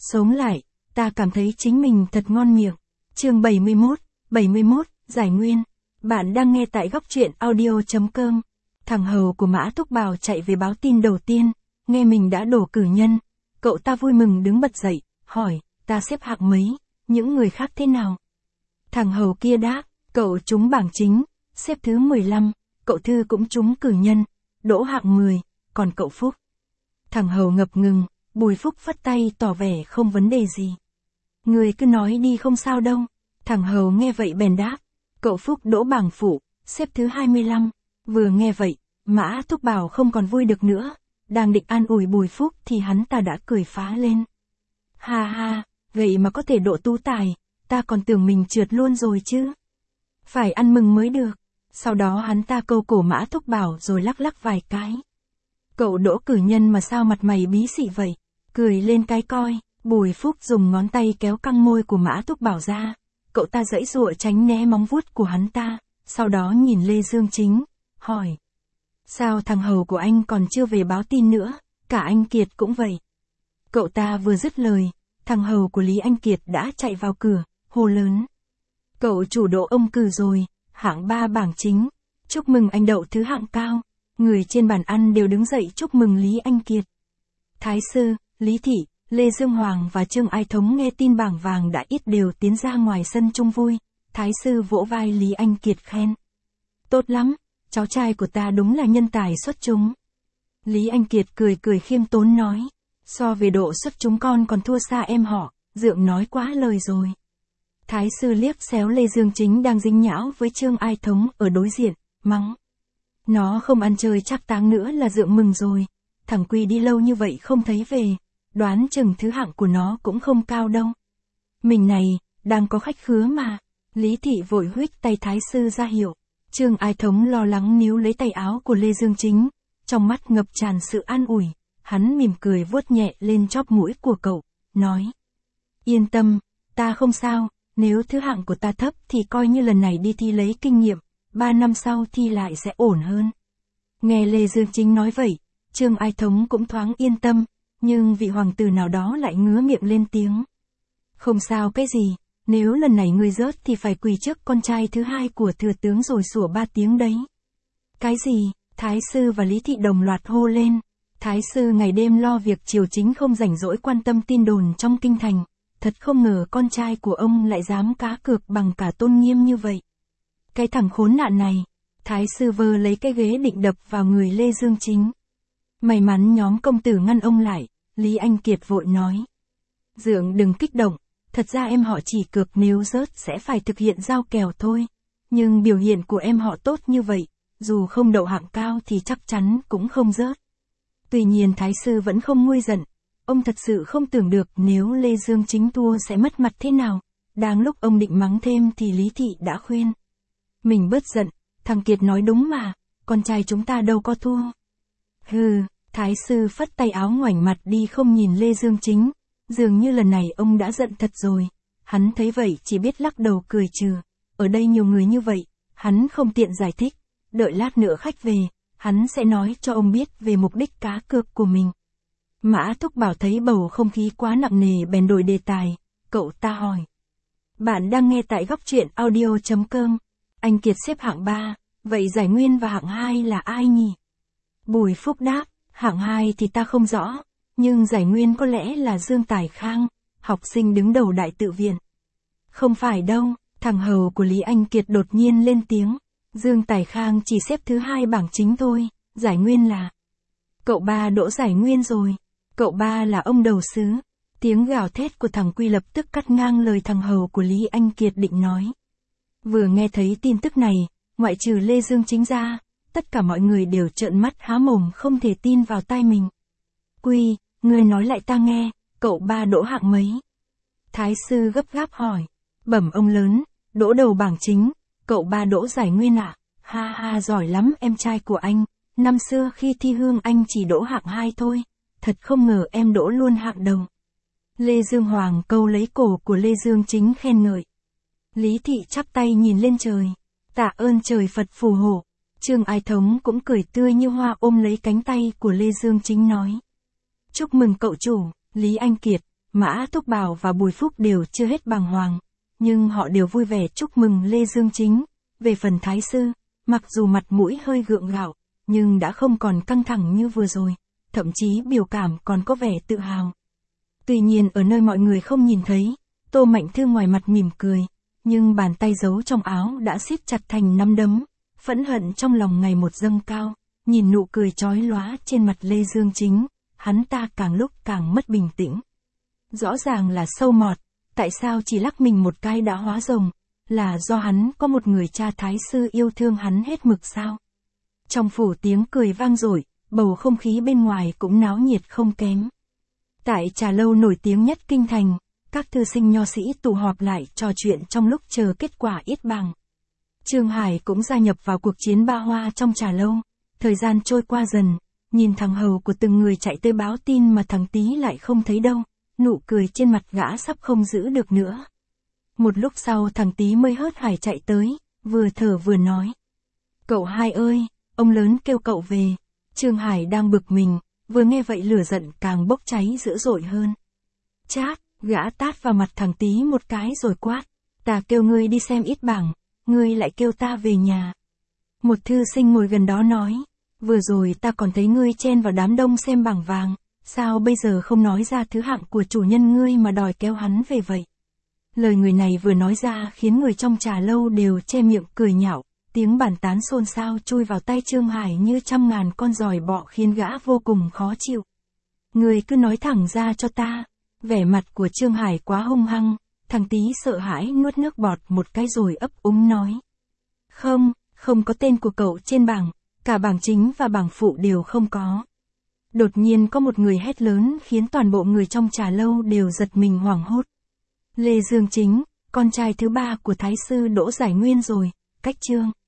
Sống lại, ta cảm thấy chính mình thật ngon miệng. Chương 71, Giải Nguyên. Bạn đang nghe tại góc truyện audio.com. Thằng hầu của Mã Thúc Bảo chạy về báo tin đầu tiên, nghe mình đã đổ cử nhân. Cậu ta vui mừng đứng bật dậy, hỏi, ta xếp hạng mấy, những người khác thế nào? Thằng hầu kia đáp, cậu trúng bảng chính, xếp thứ 15, cậu Thư cũng trúng cử nhân, đỗ hạng 10, còn cậu Phúc. Thằng hầu ngập ngừng, Bùi Phúc phất tay tỏ vẻ không vấn đề gì. Người cứ nói đi không sao đâu. Thằng hầu nghe vậy bèn đáp, cậu Phúc đỗ bảng phụ, xếp thứ 25. Vừa nghe vậy, Mã Thúc Bảo không còn vui được nữa, đang định an ủi Bùi Phúc thì hắn ta đã cười phá lên. Ha ha, vậy mà có thể độ tú tài, ta còn tưởng mình trượt luôn rồi chứ. Phải ăn mừng mới được. Sau đó hắn ta câu cổ Mã Thúc Bảo rồi lắc lắc vài cái. Cậu đỗ cử nhân mà sao mặt mày bí xị vậy? Cười lên cái coi. Bùi Phúc dùng ngón tay kéo căng môi của Mã Thúc Bảo ra. Cậu ta giãy giụa tránh né móng vuốt của hắn ta, sau đó nhìn Lê Dương Chính, hỏi. Sao thằng hầu của anh còn chưa về báo tin nữa, cả anh Kiệt cũng vậy. Cậu ta vừa dứt lời, thằng hầu của Lý Anh Kiệt đã chạy vào cửa, hô lớn. Cậu chủ độ ông cử rồi, hạng 3 bảng chính, chúc mừng anh đậu thứ hạng cao. Người trên bàn ăn đều đứng dậy chúc mừng Lý Anh Kiệt. Thái sư, Lý Thị, Lê Dương Hoàng và Trương Ai Thống nghe tin bảng vàng đã ít đều tiến ra ngoài sân chung vui. Thái sư vỗ vai Lý Anh Kiệt khen. Tốt lắm, cháu trai của ta đúng là nhân tài xuất chúng. Lý Anh Kiệt cười cười khiêm tốn nói. So về độ xuất chúng con còn thua xa em họ, Dượng nói quá lời rồi. Thái sư liếc xéo Lê Dương Chính đang dính nhão với Trương Ai Thống ở đối diện, mắng. Nó không ăn chơi chắc táng nữa là Dượng mừng rồi. Thằng Quy đi lâu như vậy không thấy về, đoán chừng thứ hạng của nó cũng không cao đâu. Mình này, đang có khách khứa mà. Lý Thị vội huých tay Thái sư ra hiệu. Trương Ai Thống lo lắng níu lấy tay áo của Lê Dương Chính, trong mắt ngập tràn sự an ủi. Hắn mỉm cười vuốt nhẹ lên chóp mũi của cậu, nói. Yên tâm, ta không sao, nếu thứ hạng của ta thấp thì coi như lần này đi thi lấy kinh nghiệm, 3 năm sau thi lại sẽ ổn hơn. Nghe Lê Dương Chính nói vậy, Trương Ai Thống cũng thoáng yên tâm, nhưng vị hoàng tử nào đó lại ngứa miệng lên tiếng. Không sao cái gì, nếu lần này ngươi rớt thì phải quỳ trước con trai thứ hai của thừa tướng rồi sủa 3 tiếng đấy. Cái gì? Thái sư và Lý Thị đồng loạt hô lên. Thái sư ngày đêm lo việc triều chính không rảnh rỗi quan tâm tin đồn trong kinh thành, thật không ngờ con trai của ông lại dám cá cược bằng cả tôn nghiêm như vậy. Cái thằng khốn nạn này. Thái sư vơ lấy cái ghế định đập vào người Lê Dương Chính. May mắn nhóm công tử ngăn ông lại, Lý Anh Kiệt vội nói. Dượng đừng kích động, thật ra em họ chỉ cược nếu rớt sẽ phải thực hiện giao kèo thôi. Nhưng biểu hiện của em họ tốt như vậy, dù không đậu hạng cao thì chắc chắn cũng không rớt. Tuy nhiên Thái sư vẫn không nguôi giận, ông thật sự không tưởng được nếu Lê Dương Chính thua sẽ mất mặt thế nào. Đang lúc ông định mắng thêm thì Lý Thị đã khuyên. Mình bớt giận, thằng Kiệt nói đúng mà, con trai chúng ta đâu có thua. Hừ, Thái sư phất tay áo ngoảnh mặt đi không nhìn Lê Dương Chính, dường như lần này ông đã giận thật rồi. Hắn thấy vậy chỉ biết lắc đầu cười trừ, ở đây nhiều người như vậy, hắn không tiện giải thích, đợi lát nữa khách về, hắn sẽ nói cho ông biết về mục đích cá cược của mình. Mã Thúc Bảo thấy bầu không khí quá nặng nề bèn đổi đề tài, cậu ta hỏi. Bạn đang nghe tại góc truyện audio.com. Anh Kiệt xếp hạng 3, vậy Giải Nguyên và hạng 2 là ai nhỉ? Bùi Phúc đáp, hạng 2 thì ta không rõ, nhưng Giải Nguyên có lẽ là Dương Tài Khang, học sinh đứng đầu đại tự viện. Không phải đâu, thằng hầu của Lý Anh Kiệt đột nhiên lên tiếng, Dương Tài Khang chỉ xếp thứ 2 bảng chính thôi, Giải Nguyên là. Cậu ba đỗ Giải Nguyên rồi, cậu ba là ông đầu sứ. Tiếng gào thét của thằng Quy lập tức cắt ngang lời thằng hầu của Lý Anh Kiệt định nói. Vừa nghe thấy tin tức này, ngoại trừ Lê Dương Chính ra, tất cả mọi người đều trợn mắt há mồm không thể tin vào tai mình. Quy, ngươi nói lại ta nghe, cậu ba đỗ hạng mấy? Thái sư gấp gáp hỏi. Bẩm ông lớn, đỗ đầu bảng chính, cậu ba đỗ Giải Nguyên ạ. Ha ha, giỏi lắm em trai của anh, năm xưa khi thi hương anh chỉ đỗ hạng 2 thôi, thật không ngờ em đỗ luôn hạng đầu. Lê Dương Hoàng câu lấy cổ của Lê Dương Chính khen ngợi. Lý Thị chắp tay nhìn lên trời. Tạ ơn trời Phật phù hộ. Trương Ai Thống cũng cười tươi như hoa ôm lấy cánh tay của Lê Dương Chính nói. Chúc mừng cậu chủ, Lý Anh Kiệt, Mã Túc Bảo và Bùi Phúc đều chưa hết bàng hoàng, nhưng họ đều vui vẻ chúc mừng Lê Dương Chính. Về phần Thái Sư, mặc dù mặt mũi hơi gượng gạo, nhưng đã không còn căng thẳng như vừa rồi, thậm chí biểu cảm còn có vẻ tự hào. Tuy nhiên ở nơi mọi người không nhìn thấy, Tô Mạnh Thư ngoài mặt mỉm cười, nhưng bàn tay giấu trong áo đã siết chặt thành nắm đấm, phẫn hận trong lòng ngày một dâng cao, nhìn nụ cười chói lóa trên mặt Lê Dương Chính, hắn ta càng lúc càng mất bình tĩnh. Rõ ràng là sâu mọt, tại sao chỉ lắc mình một cái đã hóa rồng, là do hắn có một người cha Thái Sư yêu thương hắn hết mực sao? Trong phủ tiếng cười vang dội, bầu không khí bên ngoài cũng náo nhiệt không kém. Tại trà lâu nổi tiếng nhất kinh thành, các thư sinh nho sĩ tụ họp lại trò chuyện trong lúc chờ kết quả yết bảng. Trương Hải cũng gia nhập vào cuộc chiến ba hoa trong trà lâu. Thời gian trôi qua dần, nhìn thằng hầu của từng người chạy tới báo tin mà thằng Tý lại không thấy đâu, nụ cười trên mặt gã sắp không giữ được nữa. Một lúc sau thằng Tý mới hớt hải chạy tới, vừa thở vừa nói. Cậu hai ơi, ông lớn kêu cậu về. Trương Hải đang bực mình, vừa nghe vậy lửa giận càng bốc cháy dữ dội hơn. Chát, gã tát vào mặt thằng Tý một cái rồi quát. Ta kêu ngươi đi xem yết bảng, ngươi lại kêu ta về nhà. Một thư sinh ngồi gần đó nói. Vừa rồi ta còn thấy ngươi chen vào đám đông xem bảng vàng, sao bây giờ không nói ra thứ hạng của chủ nhân ngươi mà đòi kéo hắn về vậy? Lời người này vừa nói ra khiến người trong trà lâu đều che miệng cười nhạo, tiếng bàn tán xôn xao chui vào tay Trương Hải như trăm ngàn con giòi bọ khiến gã vô cùng khó chịu. Ngươi cứ nói thẳng ra cho ta. Vẻ mặt của Trương Hải quá hung hăng, thằng Tý sợ hãi nuốt nước bọt một cái rồi ấp úng nói. Không có tên của cậu trên bảng, cả bảng chính và bảng phụ đều không có. Đột nhiên có một người hét lớn khiến toàn bộ người trong trà lâu đều giật mình hoảng hốt. Lê Dương Chính, con trai thứ ba của Thái Sư Đỗ Giải Nguyên rồi, cách Trương